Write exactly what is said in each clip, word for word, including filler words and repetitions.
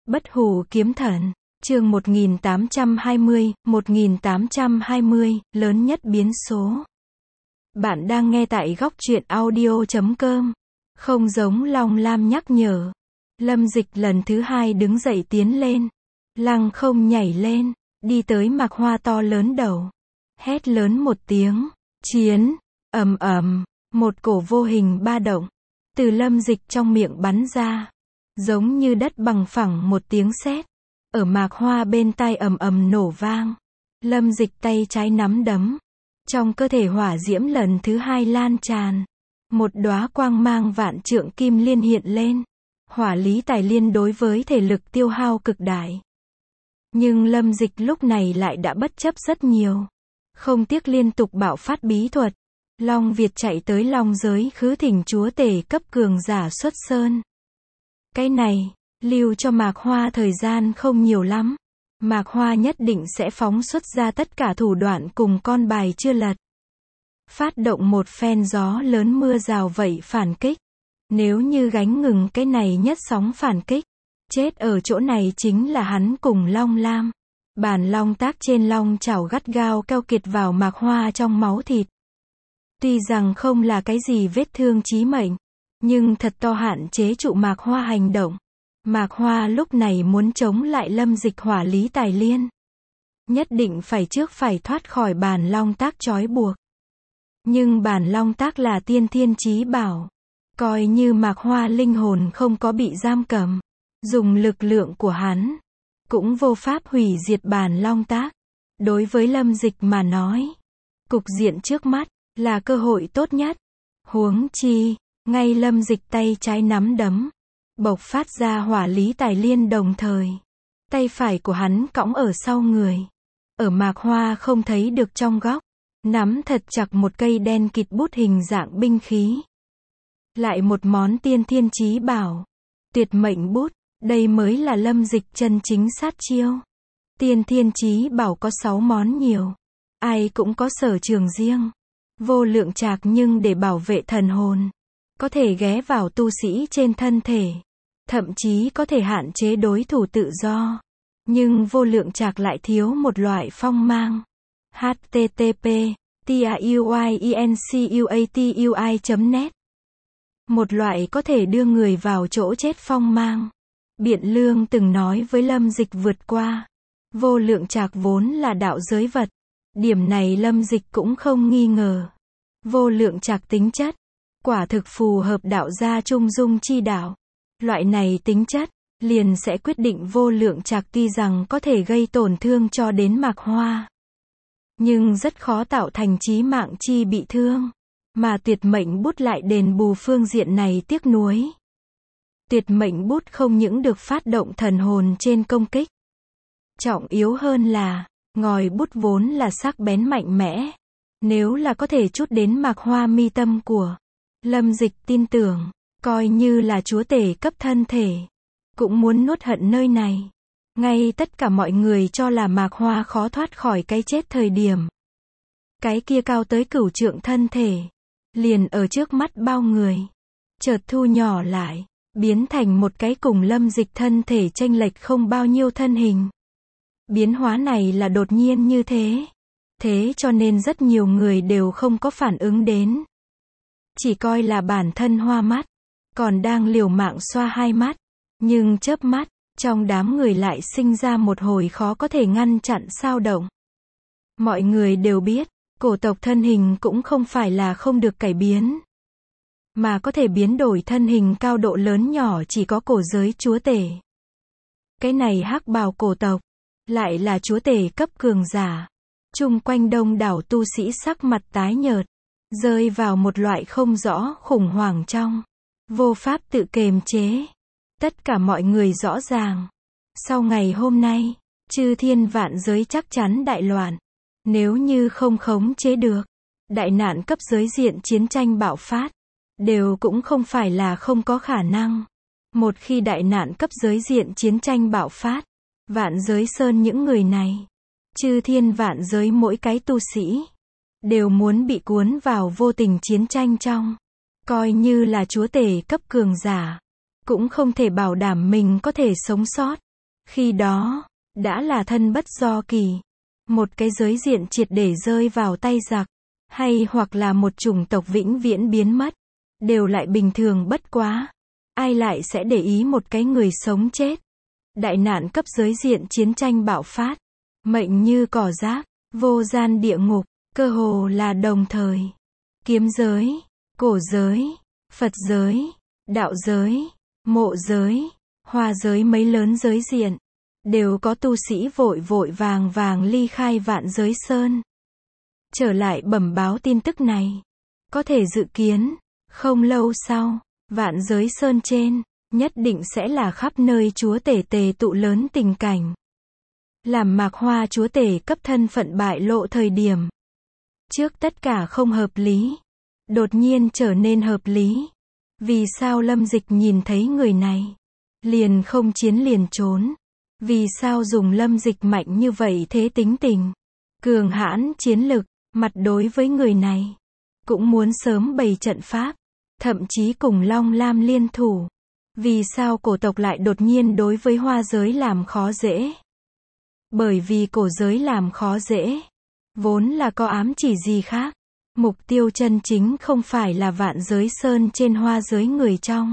Bất hủ kiếm thần, chương một nghìn tám trăm hai mươi, một nghìn tám trăm hai mươi, lớn nhất biến số. Bạn đang nghe tại góc truyện audio chấm com. Không giống Long Lam nhắc nhở. Lâm Dịch lần thứ hai đứng dậy tiến lên. Lăng không nhảy lên, đi tới Mạc Hoa to lớn đầu. Hét lớn một tiếng, chiến, ầm ầm, một cổ vô hình ba động. Từ Lâm Dịch trong miệng bắn ra. Giống như đất bằng phẳng một tiếng sét. Ở Mạc Hoa bên tai ầm ầm nổ vang. Lâm Dịch tay trái nắm đấm. Trong cơ thể hỏa diễm lần thứ hai lan tràn. Một đóa quang mang vạn trượng kim liên hiện lên. Hỏa lý tài liên đối với thể lực tiêu hao cực đại. Nhưng Lâm Dịch lúc này lại đã bất chấp rất nhiều. Không tiếc liên tục bạo phát bí thuật. Long Việt chạy tới Long giới khứ thỉnh chúa tể cấp cường giả xuất sơn. Cái này, lưu cho Mạc Hoa thời gian không nhiều lắm. Mạc Hoa nhất định sẽ phóng xuất ra tất cả thủ đoạn cùng con bài chưa lật. Phát động một phen gió lớn mưa rào vậy phản kích. Nếu như gánh ngừng cái này nhất sóng phản kích, chết ở chỗ này chính là hắn cùng Long Lam. Bản long tác trên long chảo gắt gao keo kiệt vào Mạc Hoa trong máu thịt. Tuy rằng không là cái gì vết thương chí mệnh, nhưng thật to hạn chế trụ Mạc Hoa hành động. Mạc Hoa lúc này muốn chống lại Lâm Dịch hỏa lý tài liên. Nhất định phải trước phải thoát khỏi bản long tác trói buộc. Nhưng bản long tác là tiên thiên chí bảo. Coi như Mạc Hoa linh hồn không có bị giam cầm. Dùng lực lượng của hắn. Cũng vô pháp hủy diệt bản long tác. Đối với Lâm Dịch mà nói. Cục diện trước mắt là cơ hội tốt nhất. Huống chi. Ngay Lâm Dịch tay trái nắm đấm. Bộc phát ra hỏa lý tài liên đồng thời. Tay phải của hắn cõng ở sau người. Ở Mạc Hoa không thấy được trong góc. Nắm thật chặt một cây đen kịt bút hình dạng binh khí. Lại một món tiên thiên chí bảo. Tuyệt mệnh bút. Đây mới là Lâm Dịch chân chính sát chiêu. Tiên thiên chí bảo có sáu món nhiều. Ai cũng có sở trường riêng. Vô lượng trạc nhưng để bảo vệ thần hồn. Có thể ghé vào tu sĩ trên thân thể. Thậm chí có thể hạn chế đối thủ tự do. Nhưng vô lượng trạc lại thiếu một loại phong mang. H T T P T-A-U-I-E-N-C-U-A-T-U-I chấm net. Một loại có thể đưa người vào chỗ chết phong mang. Biện Lương từng nói với Lâm Dịch vượt qua. Vô lượng trạc vốn là đạo giới vật. Điểm này Lâm Dịch cũng không nghi ngờ. Vô lượng trạc tính chất. Quả thực phù hợp đạo gia trung dung chi đạo. Loại này tính chất, liền sẽ quyết định vô lượng trạc tuy rằng có thể gây tổn thương cho đến Mạc Hoa. Nhưng rất khó tạo thành chí mạng chi bị thương. Mà tuyệt mệnh bút lại đền bù phương diện này tiếc nuối. Tuyệt mệnh bút không những được phát động thần hồn trên công kích. Trọng yếu hơn là, ngòi bút vốn là sắc bén mạnh mẽ. Nếu là có thể trút đến Mạc Hoa mi tâm của Lâm Dịch tin tưởng, coi như là chúa tể cấp thân thể, cũng muốn nuốt hận nơi này. Ngay tất cả mọi người cho là Mạc Hoa khó thoát khỏi cái chết thời điểm. Cái kia cao tới cửu trượng thân thể, liền ở trước mắt bao người. Chợt thu nhỏ lại, biến thành một cái cùng Lâm Dịch thân thể chênh lệch không bao nhiêu thân hình. Biến hóa này là đột nhiên như thế. Thế cho nên rất nhiều người đều không có phản ứng đến. Chỉ coi là bản thân hoa mắt. Còn đang liều mạng xoa hai mắt. Nhưng chớp mắt, trong đám người lại sinh ra một hồi khó có thể ngăn chặn xao động. Mọi người đều biết, cổ tộc thân hình cũng không phải là không được cải biến. Mà có thể biến đổi thân hình cao độ lớn nhỏ chỉ có cổ giới chúa tể. Cái này hắc bào cổ tộc, lại là chúa tể cấp cường giả. Chung quanh đông đảo tu sĩ sắc mặt tái nhợt. Rơi vào một loại không rõ khủng hoảng trong. Vô pháp tự kiềm chế. Tất cả mọi người rõ ràng. Sau ngày hôm nay, chư thiên vạn giới chắc chắn đại loạn. Nếu như không khống chế được, đại nạn cấp giới diện chiến tranh bạo phát, đều cũng không phải là không có khả năng. Một khi đại nạn cấp giới diện chiến tranh bạo phát, vạn giới sơn những người này, chư thiên vạn giới mỗi cái tu sĩ, đều muốn bị cuốn vào vô tình chiến tranh trong. Coi như là chúa tể cấp cường giả, cũng không thể bảo đảm mình có thể sống sót. Khi đó, đã là thân bất do kỳ. Một cái giới diện triệt để rơi vào tay giặc, hay hoặc là một chủng tộc vĩnh viễn biến mất, đều lại bình thường bất quá. Ai lại sẽ để ý một cái người sống chết. Đại nạn cấp giới diện chiến tranh bạo phát. Mệnh như cỏ rác, vô gian địa ngục, cơ hồ là đồng thời. Kiếm giới, cổ giới, Phật giới, đạo giới, mộ giới, hoa giới mấy lớn giới diện. Đều có tu sĩ vội vội vàng vàng ly khai Vạn Giới Sơn. Trở lại bẩm báo tin tức này. Có thể dự kiến, không lâu sau, Vạn Giới Sơn trên, nhất định sẽ là khắp nơi chúa tể tề tụ lớn tình cảnh. Làm Mạc Hoa chúa tể cấp thân phận bại lộ thời điểm. Trước tất cả không hợp lý. Đột nhiên trở nên hợp lý. Vì sao Lâm Dịch nhìn thấy người này? Liền không chiến liền trốn. Vì sao dùng Lâm Dịch mạnh như vậy thế tính tình? Cường hãn chiến lực, mặt đối với người này. Cũng muốn sớm bày trận pháp. Thậm chí cùng Long Lam liên thủ. Vì sao cổ tộc lại đột nhiên đối với hoa giới làm khó dễ? Bởi vì cổ giới làm khó dễ. Vốn là có ám chỉ gì khác. Mục tiêu chân chính không phải là Vạn Giới Sơn trên hoa giới người trong.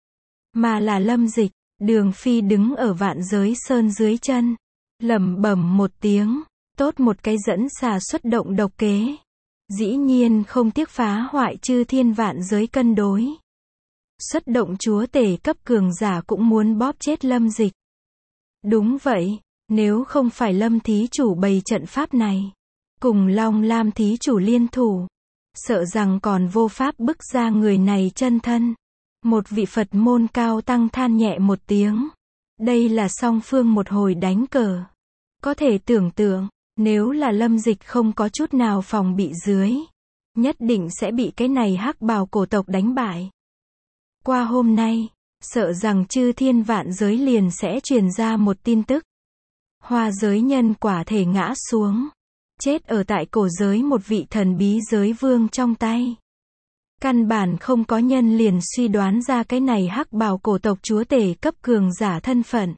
Mà là Lâm Dịch. Đường Phi đứng ở Vạn Giới Sơn dưới chân. Lẩm bẩm một tiếng. Tốt một cái dẫn xà xuất động độc kế. Dĩ nhiên không tiếc phá hoại chư thiên vạn giới cân đối. Xuất động chúa tể cấp cường giả cũng muốn bóp chết Lâm Dịch. Đúng vậy, nếu không phải Lâm thí chủ bày trận pháp này, cùng Long Lam thí chủ liên thủ, sợ rằng còn vô pháp bức ra người này chân thân. Một vị Phật môn cao tăng than nhẹ một tiếng. Đây là song phương một hồi đánh cờ. Có thể tưởng tượng, nếu là Lâm Dịch không có chút nào phòng bị dưới, nhất định sẽ bị cái này hắc bào cổ tộc đánh bại. Qua hôm nay, sợ rằng chư thiên vạn giới liền sẽ truyền ra một tin tức. Hoa giới nhân quả thể ngã xuống. Chết ở tại cổ giới một vị thần bí giới vương trong tay. Căn bản không có nhân liền suy đoán ra cái này hắc bào cổ tộc chúa tể cấp cường giả thân phận.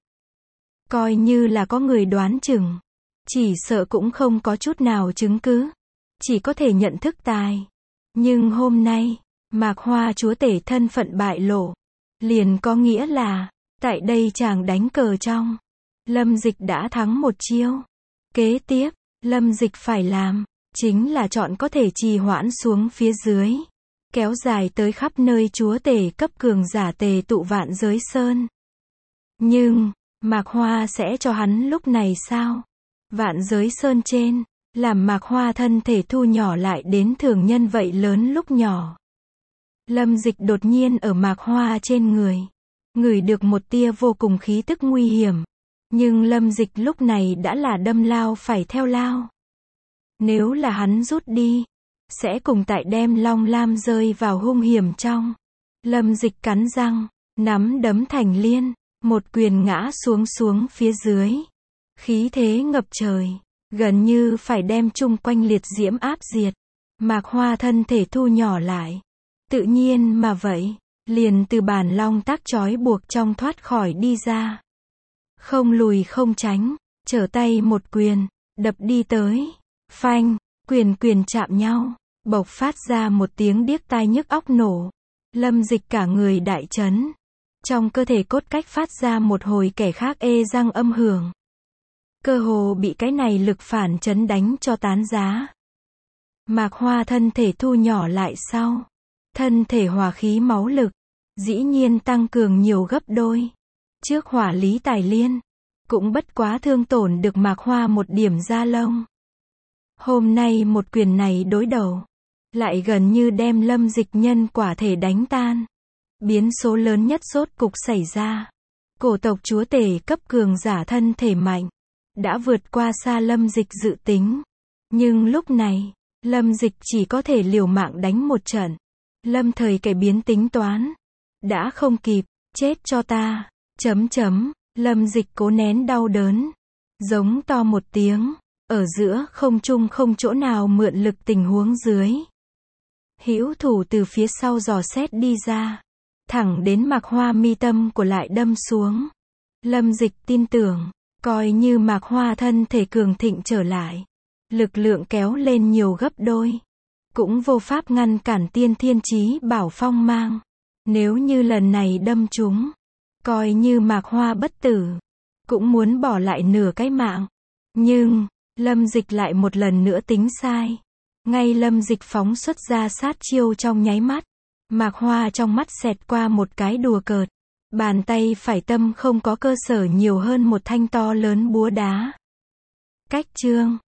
Coi như là có người đoán chừng. Chỉ sợ cũng không có chút nào chứng cứ. Chỉ có thể nhận thức tài. Nhưng hôm nay, Mạc Hoa chúa tể thân phận bại lộ. Liền có nghĩa là, tại đây chàng đánh cờ trong. Lâm Dịch đã thắng một chiêu. Kế tiếp, Lâm Dịch phải làm, chính là chọn có thể trì hoãn xuống phía dưới. Kéo dài tới khắp nơi chúa tể cấp cường giả tề tụ Vạn Giới Sơn. Nhưng, Mạc Hoa sẽ cho hắn lúc này sao? Vạn Giới Sơn trên, làm Mạc Hoa thân thể thu nhỏ lại đến thường nhân vậy lớn lúc nhỏ. Lâm Dịch đột nhiên ở Mạc Hoa trên người, ngửi được một tia vô cùng khí tức nguy hiểm. Nhưng Lâm Dịch lúc này đã là đâm lao phải theo lao. Nếu là hắn rút đi, sẽ cùng tại đem Long Lam rơi vào hung hiểm trong. Lâm Dịch cắn răng, nắm đấm thành liên, một quyền ngã xuống xuống phía dưới. Khí thế ngập trời, gần như phải đem chung quanh liệt diễm áp diệt. Mạc Hoa thân thể thu nhỏ lại. Tự nhiên mà vậy, liền từ bản long tác trói buộc trong thoát khỏi đi ra. Không lùi không tránh, trở tay một quyền, đập đi tới. Phanh, quyền quyền chạm nhau, bộc phát ra một tiếng điếc tai nhức óc nổ. Lâm Dịch cả người đại chấn. Trong cơ thể cốt cách phát ra một hồi kẻ khác ê răng âm hưởng. Cơ hồ bị cái này lực phản chấn đánh cho tán giá. Mạc Hoa thân thể thu nhỏ lại sau. Thân thể hỏa khí máu lực, dĩ nhiên tăng cường nhiều gấp đôi. Trước hỏa lý tài liên, cũng bất quá thương tổn được Mạc Hoa một điểm da lông. Hôm nay một quyền này đối đầu, lại gần như đem Lâm Dịch nhân quả thể đánh tan. Biến số lớn nhất rốt cục xảy ra. Cổ tộc chúa tể cấp cường giả thân thể mạnh, đã vượt qua xa Lâm Dịch dự tính. Nhưng lúc này, Lâm Dịch chỉ có thể liều mạng đánh một trận. Lâm thời cải biến tính toán. Đã không kịp, chết cho ta. Chấm chấm, Lâm Dịch cố nén đau đớn. Giống to một tiếng. Ở giữa không trung không chỗ nào mượn lực tình huống dưới. Hữu thủ từ phía sau dò xét đi ra. Thẳng đến Mạc Hoa mi tâm của lại đâm xuống. Lâm Dịch tin tưởng, coi như Mạc Hoa thân thể cường thịnh trở lại, lực lượng kéo lên nhiều gấp đôi, cũng vô pháp ngăn cản tiên thiên chí bảo phong mang. Nếu như lần này đâm trúng, coi như Mạc Hoa bất tử, cũng muốn bỏ lại nửa cái mạng. Nhưng, Lâm Dịch lại một lần nữa tính sai. Ngay Lâm Dịch phóng xuất ra sát chiêu trong nháy mắt, Mạc Hoa trong mắt xẹt qua một cái đùa cợt. Bàn tay phải tâm không có cơ sở nhiều hơn một thanh to lớn búa đá. Cách chương